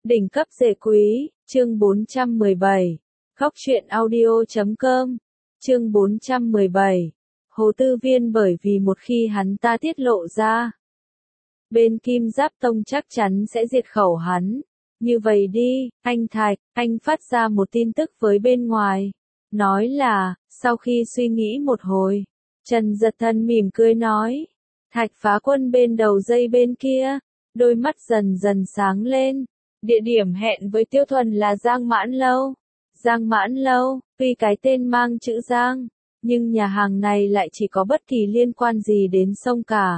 Đỉnh cấp rể quý, chương 417. Khóc chuyện audio.com. Chương 417. Hồ Tư Viên bởi vì một khi hắn ta tiết lộ ra, bên Kim Giáp Tông chắc chắn sẽ diệt khẩu hắn. Như vậy đi, anh Thạch, anh phát ra một tin tức với bên ngoài. Nói là, sau khi suy nghĩ một hồi, Trần Giật Thần mỉm cười nói. Thạch Phá Quân bên đầu dây bên kia, đôi mắt dần dần sáng lên. Địa điểm hẹn với Tiêu Thuần là Giang Mãn Lâu. Giang Mãn Lâu, tuy cái tên mang chữ Giang, nhưng nhà hàng này lại chỉ có bất kỳ liên quan gì đến sông cả.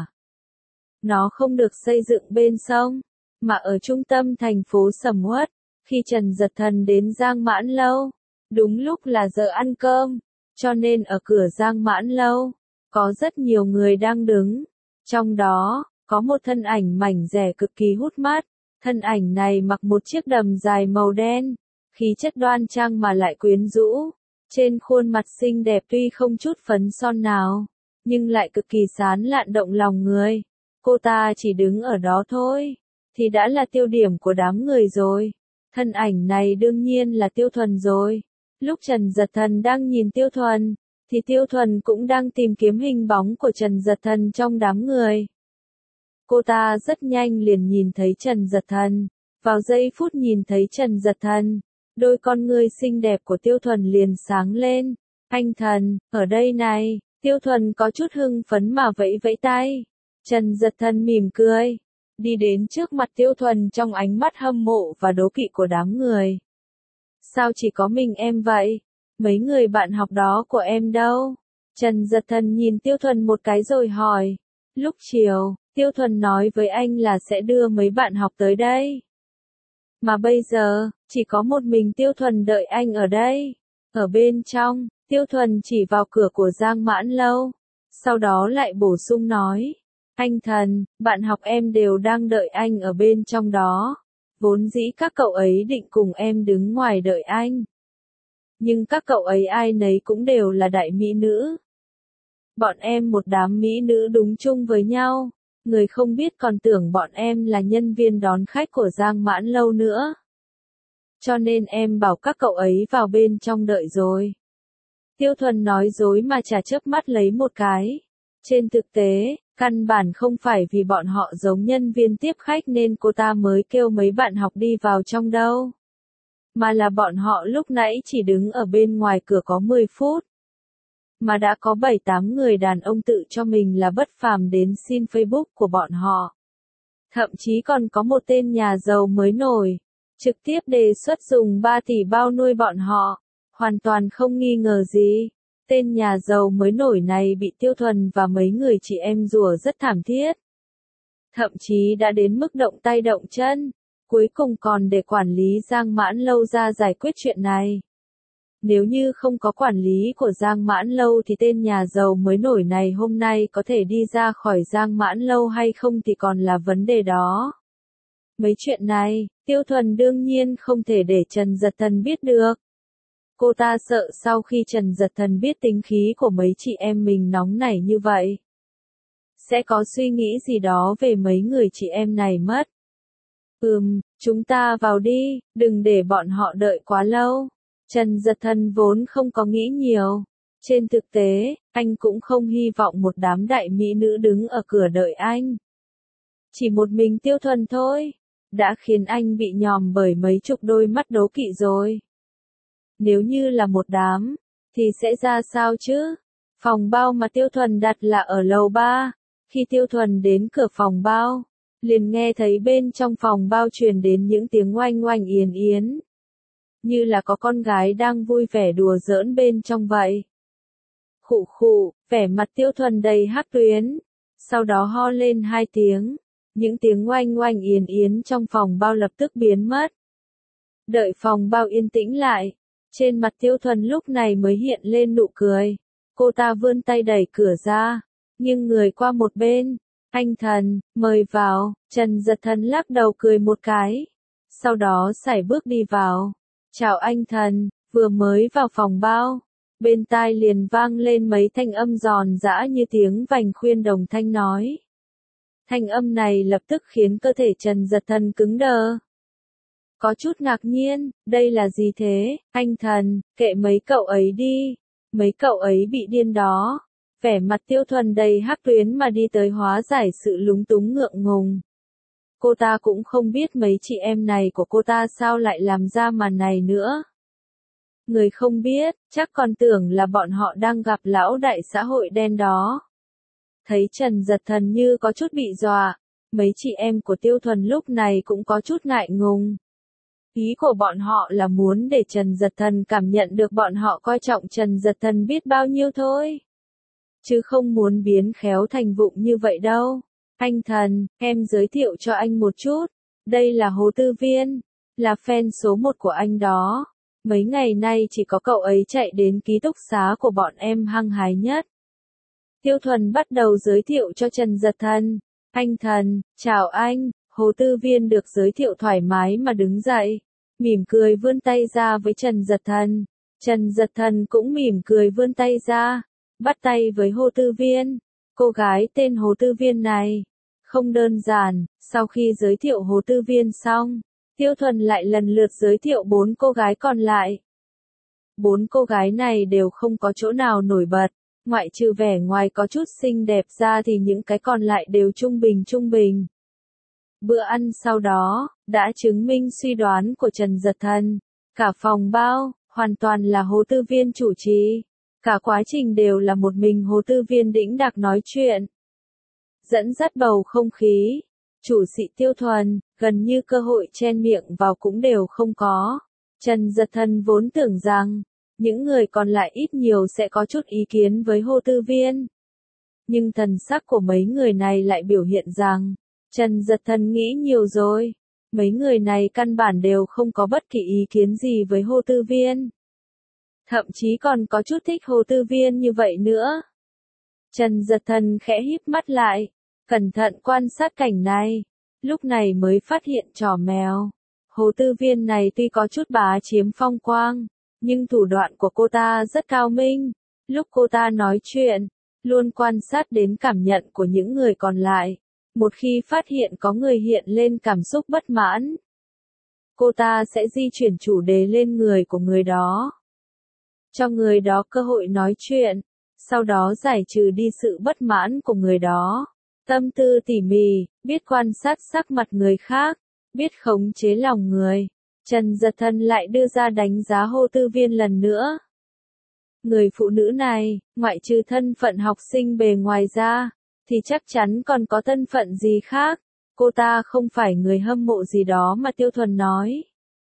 Nó không được xây dựng bên sông, mà ở trung tâm thành phố sầm uất. Khi Trần Giật Thần đến Giang Mãn Lâu, đúng lúc là giờ ăn cơm, cho nên ở cửa Giang Mãn Lâu, có rất nhiều người đang đứng. Trong đó, có một thân ảnh mảnh dẻ cực kỳ hút mắt. Thân ảnh này mặc một chiếc đầm dài màu đen, khí chất đoan trang mà lại quyến rũ. Trên khuôn mặt xinh đẹp tuy không chút phấn son nào, nhưng lại cực kỳ sán lạn động lòng người. Cô ta chỉ đứng ở đó thôi, thì đã là tiêu điểm của đám người rồi. Thân ảnh này đương nhiên là Tiêu Thuần rồi. Lúc Trần Giật Thần đang nhìn Tiêu Thuần, thì Tiêu Thuần cũng đang tìm kiếm hình bóng của Trần Giật Thần trong đám người. Cô ta rất nhanh liền nhìn thấy Trần Giật Thần. Vào giây phút nhìn thấy Trần Giật Thần, đôi con ngươi xinh đẹp của Tiêu Thuần liền sáng lên. Anh Thần, ở đây này. Tiêu Thuần có chút hưng phấn mà vẫy vẫy tay. Trần Giật Thần mỉm cười, đi đến trước mặt Tiêu Thuần trong ánh mắt hâm mộ và đố kỵ của đám người. Sao chỉ có mình em vậy? Mấy người bạn học đó của em đâu? Trần Giật Thần nhìn Tiêu Thuần một cái rồi hỏi. Lúc chiều, Tiêu Thuần nói với anh là sẽ đưa mấy bạn học tới đây. Mà bây giờ, chỉ có một mình Tiêu Thuần đợi anh ở đây. Ở bên trong, Tiêu Thuần chỉ vào cửa của Giang Mãn Lâu. Sau đó lại bổ sung nói. Anh Thần, bạn học em đều đang đợi anh ở bên trong đó. Vốn dĩ các cậu ấy định cùng em đứng ngoài đợi anh. Nhưng các cậu ấy ai nấy cũng đều là đại mỹ nữ. Bọn em một đám mỹ nữ đúng chung với nhau. Người không biết còn tưởng bọn em là nhân viên đón khách của Giang Mãn Lâu nữa. Cho nên em bảo các cậu ấy vào bên trong đợi rồi. Tiêu Thuần nói dối mà chả chớp mắt lấy một cái. Trên thực tế, căn bản không phải vì bọn họ giống nhân viên tiếp khách nên cô ta mới kêu mấy bạn học đi vào trong đâu. Mà là bọn họ lúc nãy chỉ đứng ở bên ngoài cửa có 10 phút. Mà đã có 7-8 người đàn ông tự cho mình là bất phàm đến xin Facebook của bọn họ. Thậm chí còn có một tên nhà giàu mới nổi, trực tiếp đề xuất dùng 3 tỷ bao nuôi bọn họ. Hoàn toàn không nghi ngờ gì. Tên nhà giàu mới nổi này bị Tiêu Thuần và mấy người chị em rủa rất thảm thiết. Thậm chí đã đến mức động tay động chân. Cuối cùng còn để quản lý Giang Mãn Lâu ra giải quyết chuyện này. Nếu như không có quản lý của Giang Mãn Lâu thì tên nhà giàu mới nổi này hôm nay có thể đi ra khỏi Giang Mãn Lâu hay không thì còn là vấn đề đó. Mấy chuyện này, Tiêu Thuần đương nhiên không thể để Trần Giật Thần biết được. Cô ta sợ sau khi Trần Giật Thần biết tính khí của mấy chị em mình nóng nảy như vậy, sẽ có suy nghĩ gì đó về mấy người chị em này mất. Chúng ta vào đi, đừng để bọn họ đợi quá lâu. Trần Giật Thần vốn không có nghĩ nhiều. Trên thực tế, anh cũng không hy vọng một đám đại mỹ nữ đứng ở cửa đợi anh. Chỉ một mình Tiêu Thuần thôi, đã khiến anh bị nhòm bởi mấy chục đôi mắt đố kỵ rồi. Nếu như là một đám, thì sẽ ra sao chứ? Phòng bao mà Tiêu Thuần đặt là ở lầu 3. Khi Tiêu Thuần đến cửa phòng bao, liền nghe thấy bên trong phòng bao truyền đến những tiếng oanh oanh yến yến. Như là có con gái đang vui vẻ đùa giỡn bên trong vậy. Khụ khụ, vẻ mặt Tiêu Thuần đầy hắc tuyến. Sau đó ho lên 2 tiếng. Những tiếng oanh oanh yến yến trong phòng bao lập tức biến mất. Đợi phòng bao yên tĩnh lại. Trên mặt Tiêu Thuần lúc này mới hiện lên nụ cười. Cô ta vươn tay đẩy cửa ra, nhưng người qua một bên. Anh Thần, mời vào. Trần Giật Thần lắc đầu cười một cái. Sau đó sải bước đi vào. Chào anh Thần. Vừa mới vào phòng bao, bên tai liền vang lên mấy thanh âm giòn giã như tiếng vành khuyên đồng thanh nói. Thanh âm này lập tức khiến cơ thể Trần Giật Thần cứng đờ. có chút ngạc nhiên, đây là gì thế, anh thần, kệ mấy cậu ấy đi, mấy cậu ấy bị điên đó. Vẻ mặt Tiêu Thuần đầy hắc tuyến mà đi tới hóa giải sự lúng túng ngượng ngùng. Cô ta cũng không biết mấy chị em này của cô ta sao lại làm ra màn này nữa. Người không biết, chắc còn tưởng là bọn họ đang gặp lão đại xã hội đen đó. Thấy Trần Giật Thần như có chút bị dọa, mấy chị em của Tiêu Thuần lúc này cũng có chút ngại ngùng. Ý của bọn họ là muốn để Trần Giật Thần cảm nhận được bọn họ coi trọng Trần Giật Thần biết bao nhiêu thôi. Chứ không muốn biến khéo thành vụng như vậy đâu. Anh thần, em giới thiệu cho anh một chút. Đây là Hồ Tư Viên, là fan số 1 của anh đó. Mấy ngày nay chỉ có cậu ấy chạy đến ký túc xá của bọn em hăng hái nhất. Tiêu Thuần bắt đầu giới thiệu cho Trần Giật Thần. Anh thần, chào anh. Hồ Tư Viên được giới thiệu thoải mái mà đứng dậy, mỉm cười vươn tay ra với Trần Giật Thần. Trần Giật Thần cũng mỉm cười vươn tay ra, bắt tay với Hồ Tư Viên. Cô gái tên Hồ Tư Viên này không đơn giản. Sau khi giới thiệu Hồ Tư Viên xong, Tiêu Thuần lại lần lượt giới thiệu 4 cô gái còn lại. 4 cô gái này đều không có chỗ nào nổi bật, ngoại trừ vẻ ngoài có chút xinh đẹp ra thì những cái còn lại đều trung bình trung bình. Bữa ăn sau đó đã chứng minh suy đoán của Trần Giật Thần. Cả phòng bao hoàn toàn là Hồ Tư Viên chủ trì. Cả quá trình đều là một mình Hồ Tư Viên đĩnh đạc nói chuyện, dẫn dắt bầu không khí. Chủ sĩ Tiêu Thuần, gần như cơ hội chen miệng vào cũng đều không có. Trần Giật Thần vốn tưởng rằng, những người còn lại ít nhiều sẽ có chút ý kiến với Hồ Tư Viên. Nhưng thần sắc của mấy người này lại biểu hiện rằng, Trần Giật Thần nghĩ nhiều rồi. Mấy người này căn bản đều không có bất kỳ ý kiến gì với Hồ Tư Viên. Thậm chí còn có chút thích Hồ Tư Viên như vậy nữa. Trần Giật Thần khẽ híp mắt lại, cẩn thận quan sát cảnh này, lúc này mới phát hiện trò mèo. Hồ Tư Viên này tuy có chút bá chiếm phong quang, nhưng thủ đoạn của cô ta rất cao minh. Lúc cô ta nói chuyện, luôn quan sát đến cảm nhận của những người còn lại. Một khi phát hiện có người hiện lên cảm xúc bất mãn, cô ta sẽ di chuyển chủ đề lên người của người đó, cho người đó cơ hội nói chuyện, sau đó giải trừ đi sự bất mãn của người đó. Tâm tư tỉ mỉ, biết quan sát sắc mặt người khác, biết khống chế lòng người. Trần Giật Thần lại đưa ra đánh giá Hồ Tư Viên lần nữa. Người phụ nữ này, ngoại trừ thân phận học sinh bề ngoài ra, thì chắc chắn còn có thân phận gì khác. Cô ta không phải người hâm mộ gì đó mà Tiêu Thuần nói.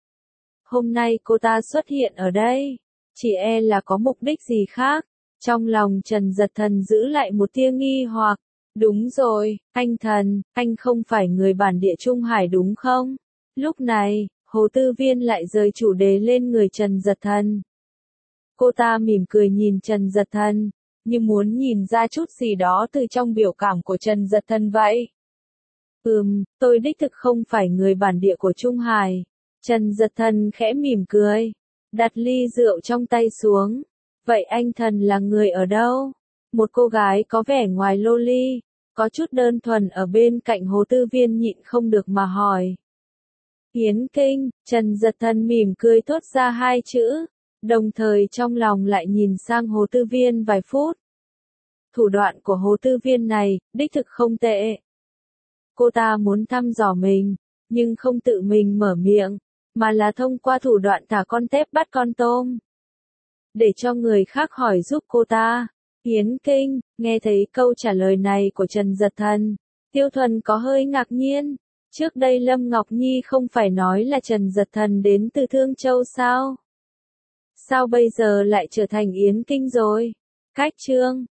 Hôm nay cô ta xuất hiện ở đây, chỉ e là có mục đích gì khác. Trong lòng Trần Giật Thần giữ lại một tia nghi hoặc. Đúng rồi, anh thần, anh không phải người bản địa Trung Hải đúng không? Lúc này, Hồ Tư Viên lại rời chủ đề lên người Trần Giật Thần. Cô ta mỉm cười nhìn Trần Giật Thần, như muốn nhìn ra chút gì đó từ trong biểu cảm của Trần Giật Thần vậy. Tôi đích thực không phải người bản địa của Trung Hải. Trần Giật Thần khẽ mỉm cười, đặt ly rượu trong tay xuống. Vậy anh thần là người ở đâu? Một cô gái có vẻ ngoài loli, có chút đơn thuần ở bên cạnh Hồ Tư Viên nhịn không được mà hỏi. Yến Kinh. Trần Giật Thần mỉm cười thốt ra 2 chữ, đồng thời trong lòng lại nhìn sang Hồ Tư Viên vài phút. Thủ đoạn của Hồ Tư Viên này, đích thực không tệ. Cô ta muốn thăm dò mình, nhưng không tự mình mở miệng, mà là thông qua thủ đoạn thả con tép bắt con tôm, để cho người khác hỏi giúp cô ta. Yến Kinh, nghe thấy câu trả lời này của Trần Giật Thần, Tiêu Thuần có hơi ngạc nhiên. Trước đây Lâm Ngọc Nhi không phải nói là Trần Giật Thần đến từ Thương Châu sao? Sao bây giờ lại trở thành Yến Kinh rồi? Cách chương